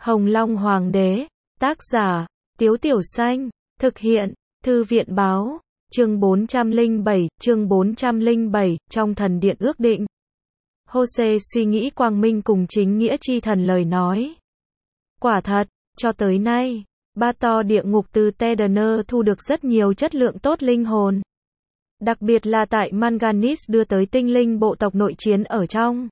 Hồng Long Hoàng đế, tác giả, Tiếu Tiểu Xanh, thực hiện, Thư viện báo, chương 407, trong thần điện ước định. Jose suy nghĩ quang minh cùng chính nghĩa chi thần lời nói. Quả thật, cho tới nay, Ba To địa ngục từ Tedener thu được rất nhiều chất lượng tốt linh hồn. Đặc biệt là tại Manganis đưa tới tinh linh bộ tộc nội chiến ở trong.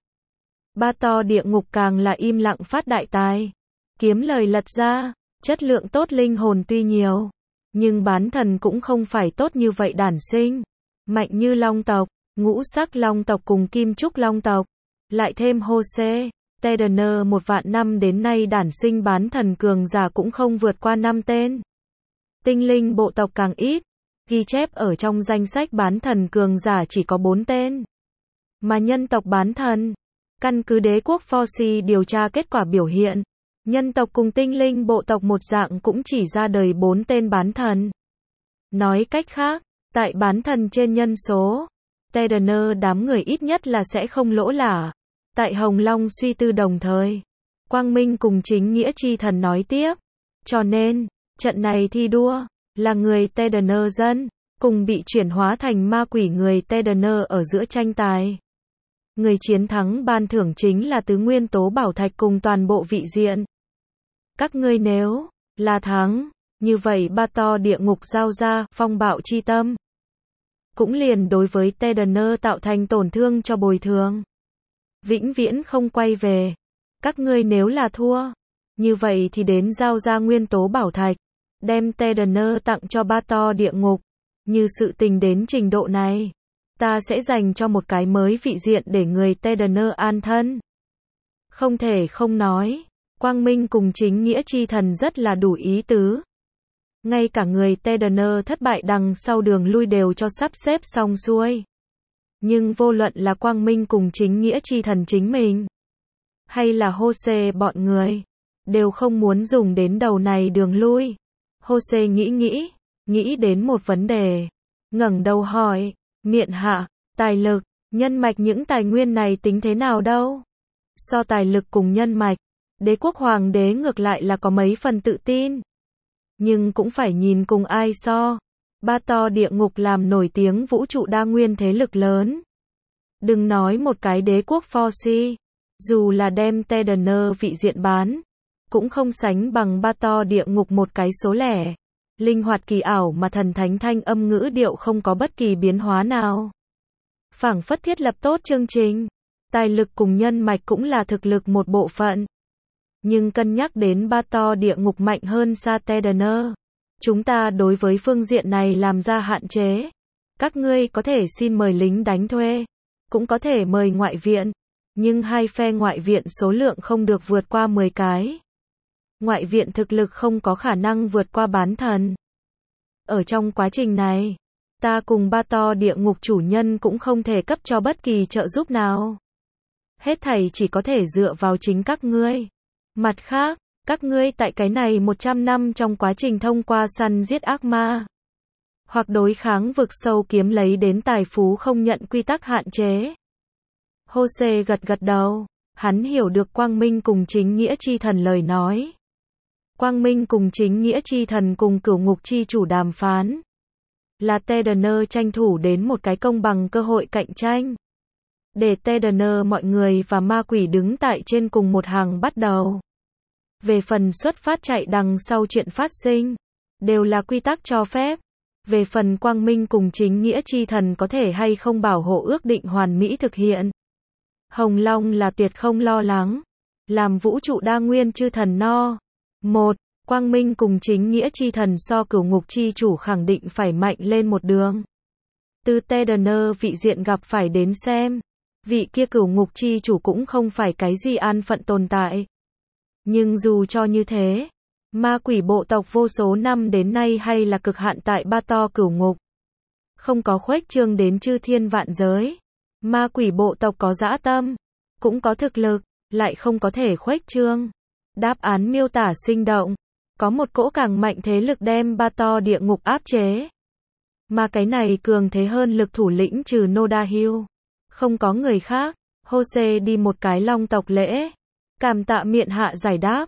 Ba To địa ngục càng là im lặng phát đại tài. Kiếm lời lật ra, chất lượng tốt linh hồn tuy nhiều, nhưng bán thần cũng không phải tốt như vậy đản sinh. Mạnh như long tộc, ngũ sắc long tộc cùng kim trúc long tộc. Lại thêm Jose, Tedener 1 vạn năm đến nay đản sinh bán thần cường giả cũng không vượt qua 5 tên. Tinh linh bộ tộc càng ít, ghi chép ở trong danh sách bán thần cường giả chỉ có 4 tên. Mà nhân tộc bán thần, căn cứ đế quốc Forci điều tra kết quả biểu hiện, nhân tộc cùng tinh linh bộ tộc một dạng cũng chỉ ra đời 4 tên bán thần. Nói cách khác, tại bán thần trên nhân số, Tedener đám người ít nhất là sẽ không lỗ lã. Tại Hồng Long suy tư đồng thời, quang minh cùng chính nghĩa chi thần nói tiếp. Cho nên, trận này thi đua, là người Tedener dân, cùng bị chuyển hóa thành ma quỷ người Tedener ở giữa tranh tài. Người chiến thắng ban thưởng chính là tứ nguyên tố bảo thạch cùng toàn bộ vị diện. Các ngươi nếu là thắng, như vậy Ba To địa ngục giao ra phong bạo chi tâm. Cũng liền đối với Tedener tạo thành tổn thương cho bồi thường. Vĩnh viễn không quay về. Các ngươi nếu là thua, như vậy thì đến giao ra nguyên tố bảo thạch, đem Tedener tặng cho Ba To địa ngục. Như sự tình đến trình độ này, ta sẽ dành cho một cái mới vị diện để người Tedener an thân. Không thể không nói, quang minh cùng chính nghĩa chi thần rất là đủ ý tứ. Ngay cả người Tedener thất bại đằng sau đường lui đều cho sắp xếp xong xuôi. Nhưng vô luận là quang minh cùng chính nghĩa chi thần chính mình, hay là Jose bọn người, đều không muốn dùng đến đầu này đường lui. Jose nghĩ đến một vấn đề, ngẩng đầu hỏi, miện hạ, tài lực, nhân mạch những tài nguyên này tính thế nào đâu? So tài lực cùng nhân mạch, đế quốc hoàng đế ngược lại là có mấy phần tự tin. Nhưng cũng phải nhìn cùng ai so. Ba To địa ngục làm nổi tiếng vũ trụ đa nguyên thế lực lớn. Đừng nói một cái đế quốc Forci, dù là đem Tedener vị diện bán, cũng không sánh bằng Ba To địa ngục một cái số lẻ. Linh hoạt kỳ ảo mà thần thánh thanh âm ngữ điệu không có bất kỳ biến hóa nào. Phảng phất thiết lập tốt chương trình, tài lực cùng nhân mạch cũng là thực lực một bộ phận. Nhưng cân nhắc đến Ba To địa ngục mạnh hơn xa Tedener, chúng ta đối với phương diện này làm ra hạn chế. Các ngươi có thể xin mời lính đánh thuê, cũng có thể mời ngoại viện, nhưng hai phe ngoại viện số lượng không được vượt qua 10 cái. Ngoại viện thực lực không có khả năng vượt qua bán thần. Ở trong quá trình này, ta cùng Ba To địa ngục chủ nhân cũng không thể cấp cho bất kỳ trợ giúp nào. Hết thảy chỉ có thể dựa vào chính các ngươi. Mặt khác, các ngươi tại cái này 100 năm trong quá trình thông qua săn giết ác ma, hoặc đối kháng vực sâu kiếm lấy đến tài phú không nhận quy tắc hạn chế. Jose gật đầu, hắn hiểu được quang minh cùng chính nghĩa chi thần lời nói. Quang minh cùng chính nghĩa chi thần cùng cửu ngục chi chủ đàm phán, là Tedener tranh thủ đến một cái công bằng cơ hội cạnh tranh. Để Tedener mọi người và ma quỷ đứng tại trên cùng một hàng bắt đầu. Về phần xuất phát chạy đằng sau chuyện phát sinh, đều là quy tắc cho phép. Về phần quang minh cùng chính nghĩa chi thần có thể hay không bảo hộ ước định hoàn mỹ thực hiện. Hồng Long là tuyệt không lo lắng. Làm vũ trụ đa nguyên chư thần no. 1. Quang minh cùng chính nghĩa chi thần so cửu ngục chi chủ khẳng định phải mạnh lên một đường. Từ Tedener vị diện gặp phải đến xem, vị kia cửu ngục chi chủ cũng không phải cái gì an phận tồn tại. Nhưng dù cho như thế, ma quỷ bộ tộc vô số năm đến nay hay là cực hạn tại Ba To cửu ngục. Không có khuếch trương đến chư thiên vạn giới. Ma quỷ bộ tộc có dã tâm, cũng có thực lực, lại không có thể khuếch trương. Đáp án miêu tả sinh động. Có một cỗ càng mạnh thế lực đem Ba To địa ngục áp chế. Mà cái này cường thế hơn lực thủ lĩnh trừ Noda Hill. Không có người khác. Jose đi một cái long tộc lễ. Cảm tạ miện hạ giải đáp.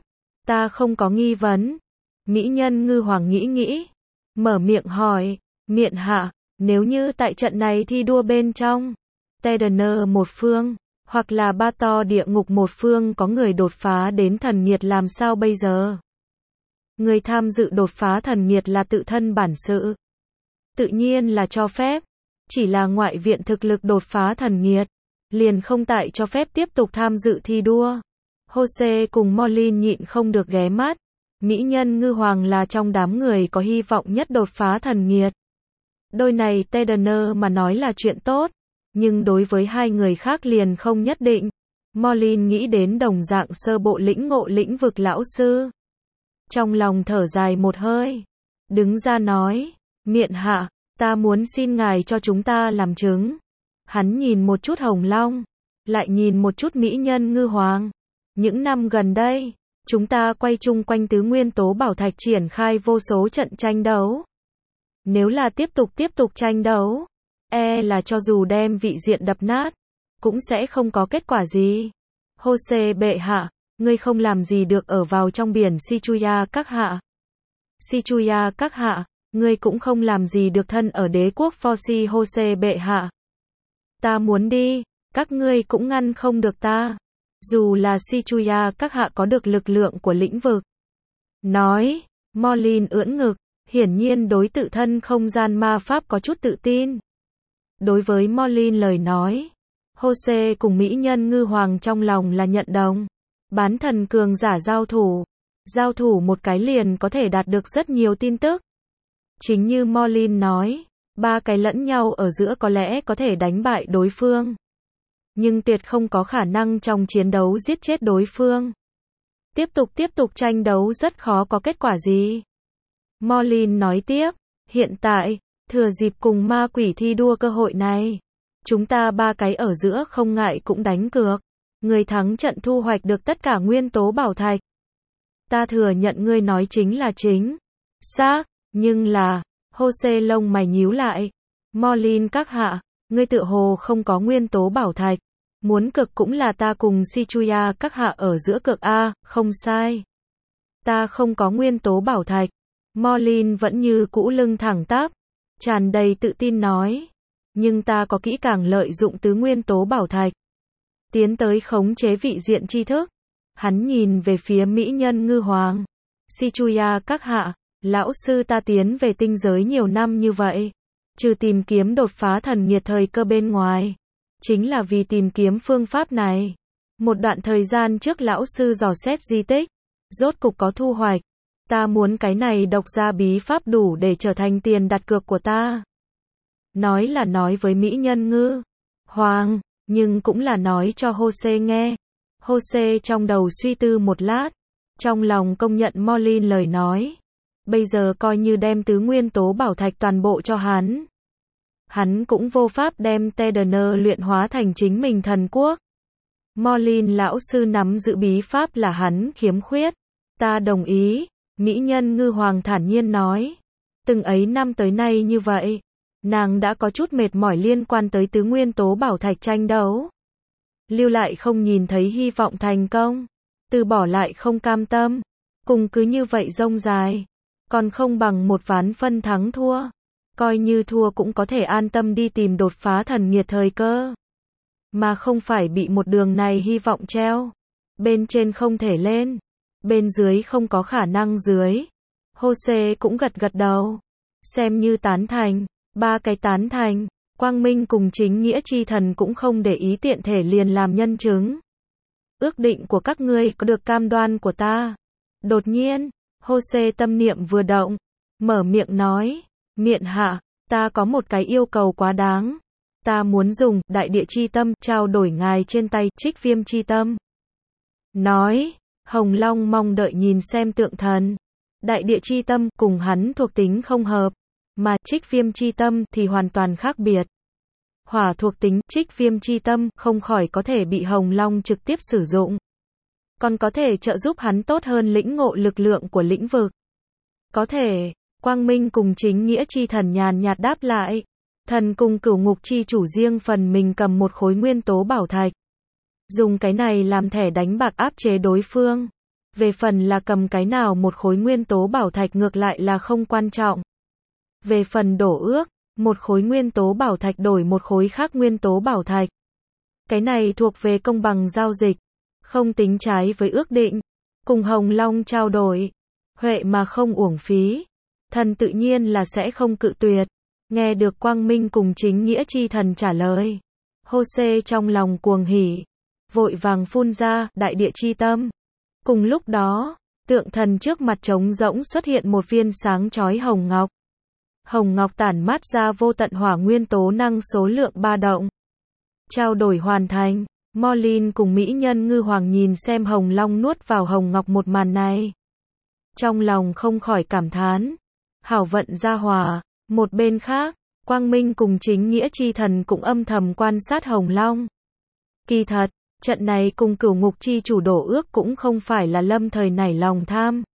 Ta không có nghi vấn. Mỹ nhân ngư hoàng nghĩ nghĩ, mở miệng hỏi, miện hạ, nếu như tại trận này thi đua bên trong, Tedaner một phương, hoặc là Ba To địa ngục một phương có người đột phá đến thần nghiệt làm sao bây giờ? Người tham dự đột phá thần nghiệt là tự thân bản sự. Tự nhiên là cho phép. Chỉ là ngoại viện thực lực đột phá thần nghiệt, liền không tại cho phép tiếp tục tham dự thi đua. Jose cùng Molin nhịn không được ghé mắt. Mỹ nhân ngư hoàng là trong đám người có hy vọng nhất đột phá thần nghiệt. Đôi này Tedaner mà nói là chuyện tốt, nhưng đối với hai người khác liền không nhất định. Molin nghĩ đến đồng dạng sơ bộ lĩnh ngộ lĩnh vực lão sư. Trong lòng thở dài một hơi, đứng ra nói, miện hạ, ta muốn xin ngài cho chúng ta làm chứng. Hắn nhìn một chút Hồng Long, lại nhìn một chút Mỹ nhân ngư hoàng. Những năm gần đây, chúng ta quay chung quanh tứ nguyên tố bảo thạch triển khai vô số trận tranh đấu. Nếu là tiếp tục tranh đấu, là cho dù đem vị diện đập nát, cũng sẽ không có kết quả gì. Jose bệ hạ, ngươi không làm gì được ở vào trong biển Shichuya các hạ. Shichuya các hạ, ngươi cũng không làm gì được thân ở đế quốc Forci Jose bệ hạ. Ta muốn đi, các ngươi cũng ngăn không được ta. Dù là Shichuya các hạ có được lực lượng của lĩnh vực. Nói, Molin ưỡn ngực, hiển nhiên đối tự thân không gian ma pháp có chút tự tin. Đối với Molin lời nói, Jose cùng Mỹ nhân ngư hoàng trong lòng là nhận đồng. Bán thần cường giả giao thủ một cái liền có thể đạt được rất nhiều tin tức. Chính như Molin nói, ba cái lẫn nhau ở giữa có lẽ có thể đánh bại đối phương, nhưng tuyệt không có khả năng trong chiến đấu giết chết đối phương. Tiếp tục tranh đấu rất khó có kết quả gì. Molin nói tiếp, hiện tại, thừa dịp cùng ma quỷ thi đua cơ hội này, chúng ta ba cái ở giữa không ngại cũng đánh cược. Người thắng trận thu hoạch được tất cả nguyên tố bảo thạch. Ta thừa nhận ngươi nói chính là chính xác, nhưng là, Jose lông mày nhíu lại. Molin các hạ, ngươi tự hồ không có nguyên tố bảo thạch. Muốn cực cũng là ta cùng Shichuya các hạ ở giữa cực A, không sai. Ta không có nguyên tố bảo thạch. Molin vẫn như cũ lưng thẳng tắp, tràn đầy tự tin nói. Nhưng ta có kỹ càng lợi dụng tứ nguyên tố bảo thạch. Tiến tới khống chế vị diện tri thức. Hắn nhìn về phía Mỹ nhân ngư hoàng. Shichuya các hạ, lão sư ta tiến về tinh giới nhiều năm như vậy. Trừ tìm kiếm đột phá thần nghiệt thời cơ bên ngoài. Chính là vì tìm kiếm phương pháp này. Một đoạn thời gian trước lão sư dò xét di tích. Rốt cục có thu hoạch. Ta muốn cái này độc ra bí pháp đủ để trở thành tiền đặt cược của ta. Nói là nói với Mỹ nhân ngư hoàng, nhưng cũng là nói cho Jose nghe. Jose trong đầu suy tư một lát, trong lòng công nhận Molin lời nói. Bây giờ coi như đem tứ nguyên tố bảo thạch toàn bộ cho hắn. Hắn cũng vô pháp đem Tedaner luyện hóa thành chính mình thần quốc. Molin lão sư nắm giữ bí pháp là hắn khiếm khuyết. Ta đồng ý, Mỹ nhân ngư hoàng thản nhiên nói. Từng ấy năm tới nay như vậy, nàng đã có chút mệt mỏi liên quan tới tứ nguyên tố bảo thạch tranh đấu. Lưu lại không nhìn thấy hy vọng thành công, từ bỏ lại không cam tâm, cùng cứ như vậy rông dài, còn không bằng một ván phân thắng thua. Coi như thua cũng có thể an tâm đi tìm đột phá thần nghiệt thời cơ, mà không phải bị một đường này hy vọng treo. Bên trên không thể lên, bên dưới không có khả năng dưới. Jose cũng gật đầu, xem như tán thành. Ba cái tán thành. Quang Minh cùng chính nghĩa chi thần cũng không để ý tiện thể liền làm nhân chứng. Ước định của các ngươi có được cam đoan của ta. Đột nhiên, Jose tâm niệm vừa động, mở miệng nói, miện hạ, ta có một cái yêu cầu quá đáng. Ta muốn dùng đại địa chi tâm trao đổi ngài trên tay Trích Viêm chi tâm. Nói, Hồng Long mong đợi nhìn xem tượng thần. Đại địa chi tâm cùng hắn thuộc tính không hợp, mà Trích Viêm chi tâm thì hoàn toàn khác biệt. Hỏa thuộc tính Trích Viêm chi tâm không khỏi có thể bị Hồng Long trực tiếp sử dụng, còn có thể trợ giúp hắn tốt hơn lĩnh ngộ lực lượng của lĩnh vực. Có thể, Quang Minh cùng chính nghĩa chi thần nhàn nhạt đáp lại. Thần cùng Cửu Ngục chi chủ riêng phần mình cầm một khối nguyên tố bảo thạch. Dùng cái này làm thẻ đánh bạc áp chế đối phương. Về phần là cầm cái nào một khối nguyên tố bảo thạch ngược lại là không quan trọng. Về phần đổ ước, một khối nguyên tố bảo thạch đổi một khối khác nguyên tố bảo thạch. Cái này thuộc về công bằng giao dịch, không tính trái với ước định. Cùng Hồng Long trao đổi, huệ mà không uổng phí. Thần tự nhiên là sẽ không cự tuyệt. Nghe được Quang Minh cùng chính nghĩa chi thần trả lời. Hô-xê trong lòng cuồng hỉ, vội vàng phun ra, đại địa chi tâm. Cùng lúc đó, tượng thần trước mặt trống rỗng xuất hiện một viên sáng chói hồng ngọc. Hồng ngọc tản mát ra vô tận hỏa nguyên tố năng số lượng ba động. Trao đổi hoàn thành, Morlin cùng mỹ nhân ngư hoàng nhìn xem Hồng Long nuốt vào hồng ngọc một màn này. Trong lòng không khỏi cảm thán, hảo vận gia hỏa. Một bên khác, Quang Minh cùng chính nghĩa chi thần cũng âm thầm quan sát Hồng Long. Kỳ thật, trận này cùng Cửu Ngục chi chủ đổ ước cũng không phải là lâm thời nảy lòng tham,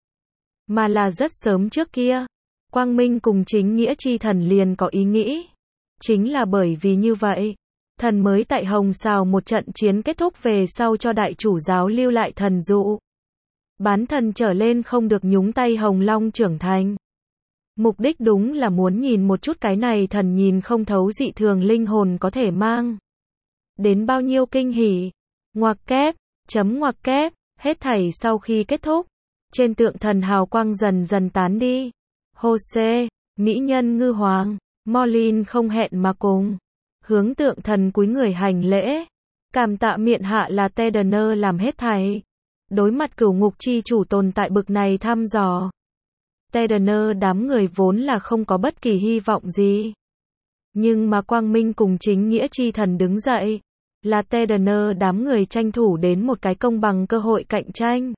mà là rất sớm trước kia. Quang Minh cùng chính nghĩa chi thần liền có ý nghĩ. Chính là bởi vì như vậy, thần mới tại Hồng Sào một trận chiến kết thúc về sau cho đại chủ giáo lưu lại thần dụ. Bán thần trở lên không được nhúng tay Hồng Long trưởng thành. Mục đích đúng là muốn nhìn một chút cái này thần nhìn không thấu dị thường linh hồn có thể mang đến bao nhiêu kinh hỉ. Ngoặc kép, ngoặc kép, hết thảy sau khi kết thúc, trên tượng thần hào quang dần dần tán đi. Hô-xê, mỹ nhân ngư hoàng, Morlin không hẹn mà cùng hướng tượng thần cúi người hành lễ, cảm tạ miện hạ là Tedner làm hết thảy. Đối mặt Cửu Ngục chi chủ tồn tại bực này thăm dò, Tedner đám người vốn là không có bất kỳ hy vọng gì. Nhưng mà Quang Minh cùng chính nghĩa chi thần đứng dậy, là Tedner đám người tranh thủ đến một cái công bằng cơ hội cạnh tranh.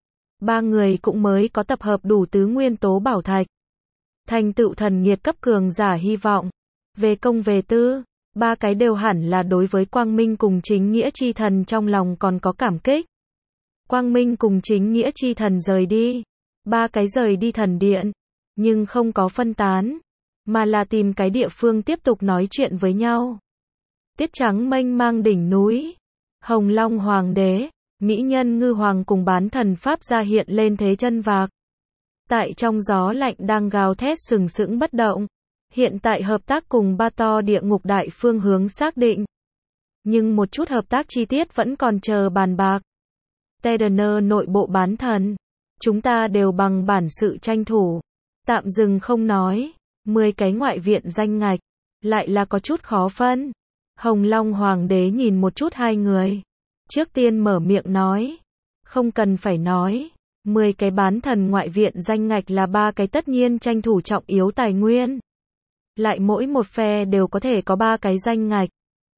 Ba người cũng mới có tập hợp đủ tứ nguyên tố bảo thạch, thành tựu thần nhiệt cấp cường giả hy vọng. Về công về tư, ba cái đều hẳn là đối với Quang Minh cùng chính nghĩa chi thần trong lòng còn có cảm kích. Quang Minh cùng chính nghĩa chi thần rời đi. Ba cái rời đi thần điện, nhưng không có phân tán, mà là tìm cái địa phương tiếp tục nói chuyện với nhau. Tiết trắng mênh mang đỉnh núi, Hồng Long Hoàng đế, mỹ nhân ngư hoàng cùng bán thần Pháp gia hiện lên thế chân vạc. Tại trong gió lạnh đang gào thét sừng sững bất động. Hiện tại hợp tác cùng ba to địa ngục đại phương hướng xác định. Nhưng một chút hợp tác chi tiết vẫn còn chờ bàn bạc. Tedner nội bộ bán thần. Chúng ta đều bằng bản sự tranh thủ. Tạm dừng không nói. 10 cái ngoại viện danh ngạch. Lại là có chút khó phân. Hồng Long Hoàng đế nhìn một chút hai người. Trước tiên mở miệng nói. Không cần phải nói. 10 cái bán thần ngoại viện danh ngạch là ba cái tất nhiên tranh thủ trọng yếu tài nguyên. Lại mỗi một phe đều có thể có 3 cái danh ngạch.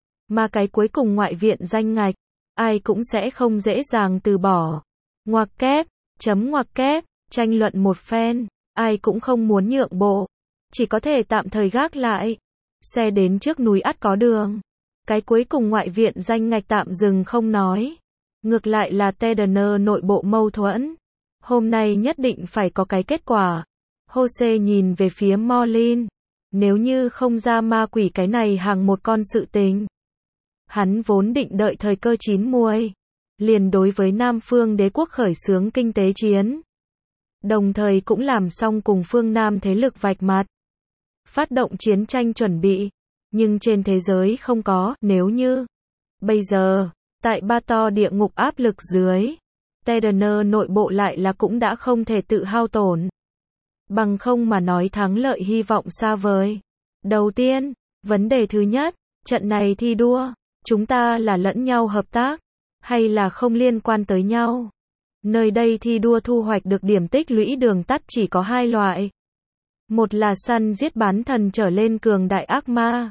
Mà cái cuối cùng ngoại viện danh ngạch, ai cũng sẽ không dễ dàng từ bỏ. Ngoặc kép, ngoặc kép, tranh luận một phen, ai cũng không muốn nhượng bộ. Chỉ có thể tạm thời gác lại. Xe đến trước núi ắt có đường. Cái cuối cùng ngoại viện danh ngạch tạm dừng không nói. Ngược lại là Tedner nội bộ mâu thuẫn. Hôm nay nhất định phải có cái kết quả. Hô-xê nhìn về phía Morlin. Nếu như không ra ma quỷ cái này hàng một con sự tình. Hắn vốn định đợi thời cơ chín muồi. Liền đối với Nam Phương đế quốc khởi xướng kinh tế chiến. Đồng thời cũng làm xong cùng phương Nam thế lực vạch mặt. Phát động chiến tranh chuẩn bị. Nhưng trên thế giới không có, nếu như. Bây giờ, tại ba to địa ngục áp lực dưới. Tedner nội bộ lại là cũng đã không thể tự hao tổn. Bằng không mà nói thắng lợi hy vọng xa vời. Đầu tiên, vấn đề thứ nhất, trận này thi đua, chúng ta là lẫn nhau hợp tác, hay là không liên quan tới nhau. Nơi đây thi đua thu hoạch được điểm tích lũy đường tắt chỉ có hai loại. Một là săn giết bán thần trở lên cường đại ác ma.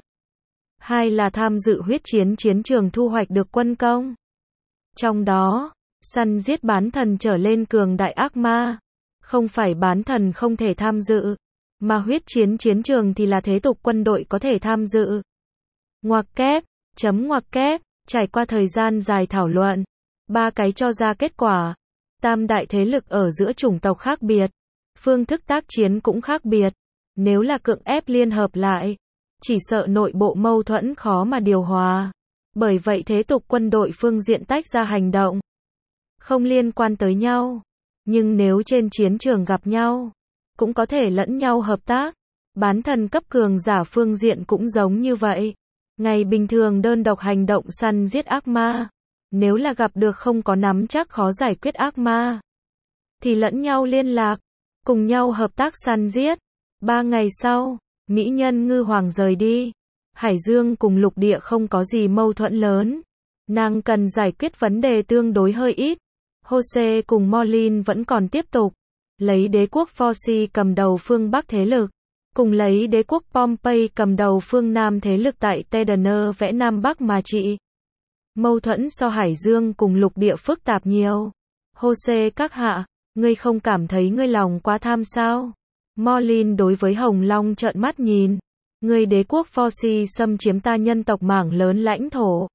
Hai là tham dự huyết chiến chiến trường thu hoạch được quân công. Trong đó, săn giết bán thần trở lên cường đại ác ma. Không phải bán thần không thể tham dự, mà huyết chiến chiến trường thì là thế tục quân đội có thể tham dự. Ngoặc kép, ngoặc kép, trải qua thời gian dài thảo luận, ba cái cho ra kết quả. Tam đại thế lực ở giữa chủng tộc khác biệt, phương thức tác chiến cũng khác biệt. Nếu là cưỡng ép liên hợp lại, chỉ sợ nội bộ mâu thuẫn khó mà điều hòa. Bởi vậy thế tục quân đội phương diện tách ra hành động, không liên quan tới nhau. Nhưng nếu trên chiến trường gặp nhau, cũng có thể lẫn nhau hợp tác. Bán thần cấp cường giả phương diện cũng giống như vậy. Ngày bình thường đơn độc hành động săn giết ác ma. Nếu là gặp được không có nắm chắc khó giải quyết ác ma, thì lẫn nhau liên lạc, cùng nhau hợp tác săn giết. 3 ngày sau, mỹ nhân ngư hoàng rời đi. Hải dương cùng lục địa không có gì mâu thuẫn lớn. Nàng cần giải quyết vấn đề tương đối hơi ít. Jose cùng Morlin vẫn còn tiếp tục. Lấy đế quốc Forci cầm đầu phương Bắc thế lực. Cùng lấy đế quốc Pompey cầm đầu phương Nam thế lực tại Tedaner vẽ Nam Bắc mà trị. Mâu thuẫn so hải dương cùng lục địa phức tạp nhiều. Jose các hạ, ngươi không cảm thấy ngươi lòng quá tham sao? Morlin đối với Hồng Long trợn mắt nhìn. Ngươi đế quốc Forci xâm chiếm ta nhân tộc mảng lớn lãnh thổ.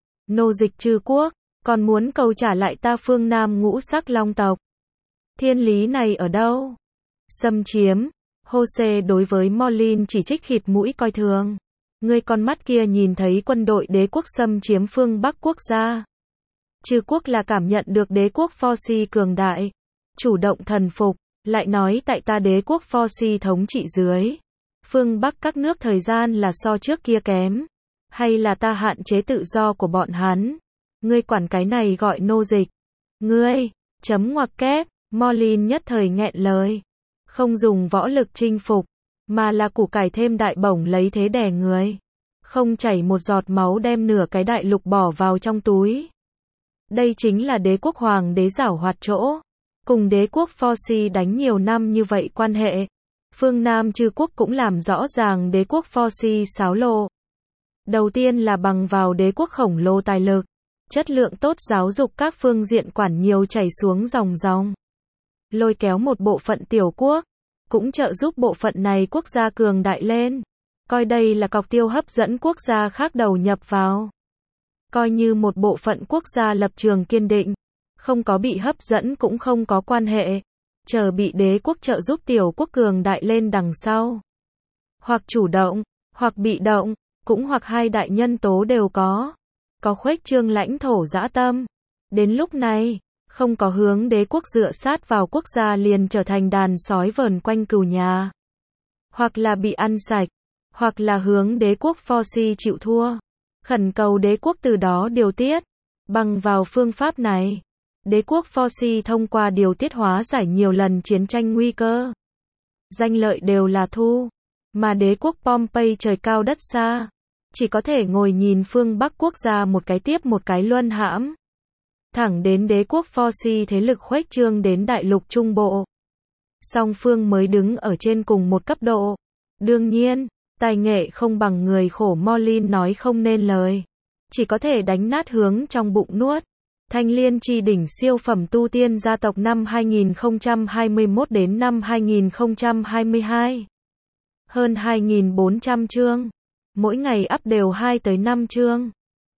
Nô dịch trừ quốc, còn muốn cầu trả lại ta phương Nam ngũ sắc long tộc. Thiên lý này ở đâu? Xâm chiếm. Jose đối với Morlin chỉ trích khịt mũi coi thường. Ngươi con mắt kia nhìn thấy quân đội đế quốc xâm chiếm phương Bắc quốc gia. Trừ quốc là cảm nhận được đế quốc Forci cường đại. Chủ động thần phục, lại nói tại ta đế quốc Forci thống trị dưới. Phương Bắc các nước thời gian là so trước kia kém. Hay là ta hạn chế tự do của bọn hắn? Ngươi quản cái này gọi nô dịch. Ngươi, chấm ngoặc kép, Morlin nhất thời nghẹn lời. Không dùng võ lực chinh phục, mà là củ cải thêm đại bổng lấy thế đè người. Không chảy một giọt máu đem nửa cái đại lục bỏ vào trong túi. Đây chính là đế quốc hoàng đế giảo hoạt chỗ. Cùng đế quốc Forci đánh nhiều năm như vậy quan hệ. Phương Nam chư quốc cũng làm rõ ràng đế quốc Forci xáo lộ. Đầu tiên là bằng vào đế quốc khổng lồ tài lực. Chất lượng tốt giáo dục các phương diện quản nhiều chảy xuống dòng dòng. Lôi kéo một bộ phận tiểu quốc. Cũng trợ giúp bộ phận này quốc gia cường đại lên. Coi đây là cọc tiêu hấp dẫn quốc gia khác đầu nhập vào. Coi như một bộ phận quốc gia lập trường kiên định. Không có bị hấp dẫn cũng không có quan hệ. Chờ bị đế quốc trợ giúp tiểu quốc cường đại lên đằng sau. Hoặc chủ động, hoặc bị động, cũng hoặc hai đại nhân tố đều có. Có khuếch trương lãnh thổ dã tâm. Đến lúc này, không có hướng đế quốc dựa sát vào quốc gia liền trở thành đàn sói vờn quanh cừu nhà. Hoặc là bị ăn sạch, hoặc là hướng đế quốc Forci chịu thua. Khẩn cầu đế quốc từ đó điều tiết. Bằng vào phương pháp này, đế quốc Forci thông qua điều tiết hóa giải nhiều lần chiến tranh nguy cơ. Danh lợi đều là thu. Mà đế quốc Pompey trời cao đất xa. Chỉ có thể ngồi nhìn phương Bắc quốc gia một cái tiếp một cái luân hãm. Thẳng đến đế quốc Forci thế lực khuếch trương đến đại lục Trung Bộ. Song phương mới đứng ở trên cùng một cấp độ. Đương nhiên, tài nghệ không bằng người khổ Morlin nói không nên lời. Chỉ có thể đánh nát hướng trong bụng nuốt. Thanh Liên chi đỉnh siêu phẩm tu tiên gia tộc năm 2021 đến năm 2022. Hơn 2.400 chương. Mỗi ngày up đều 2 tới 5 chương.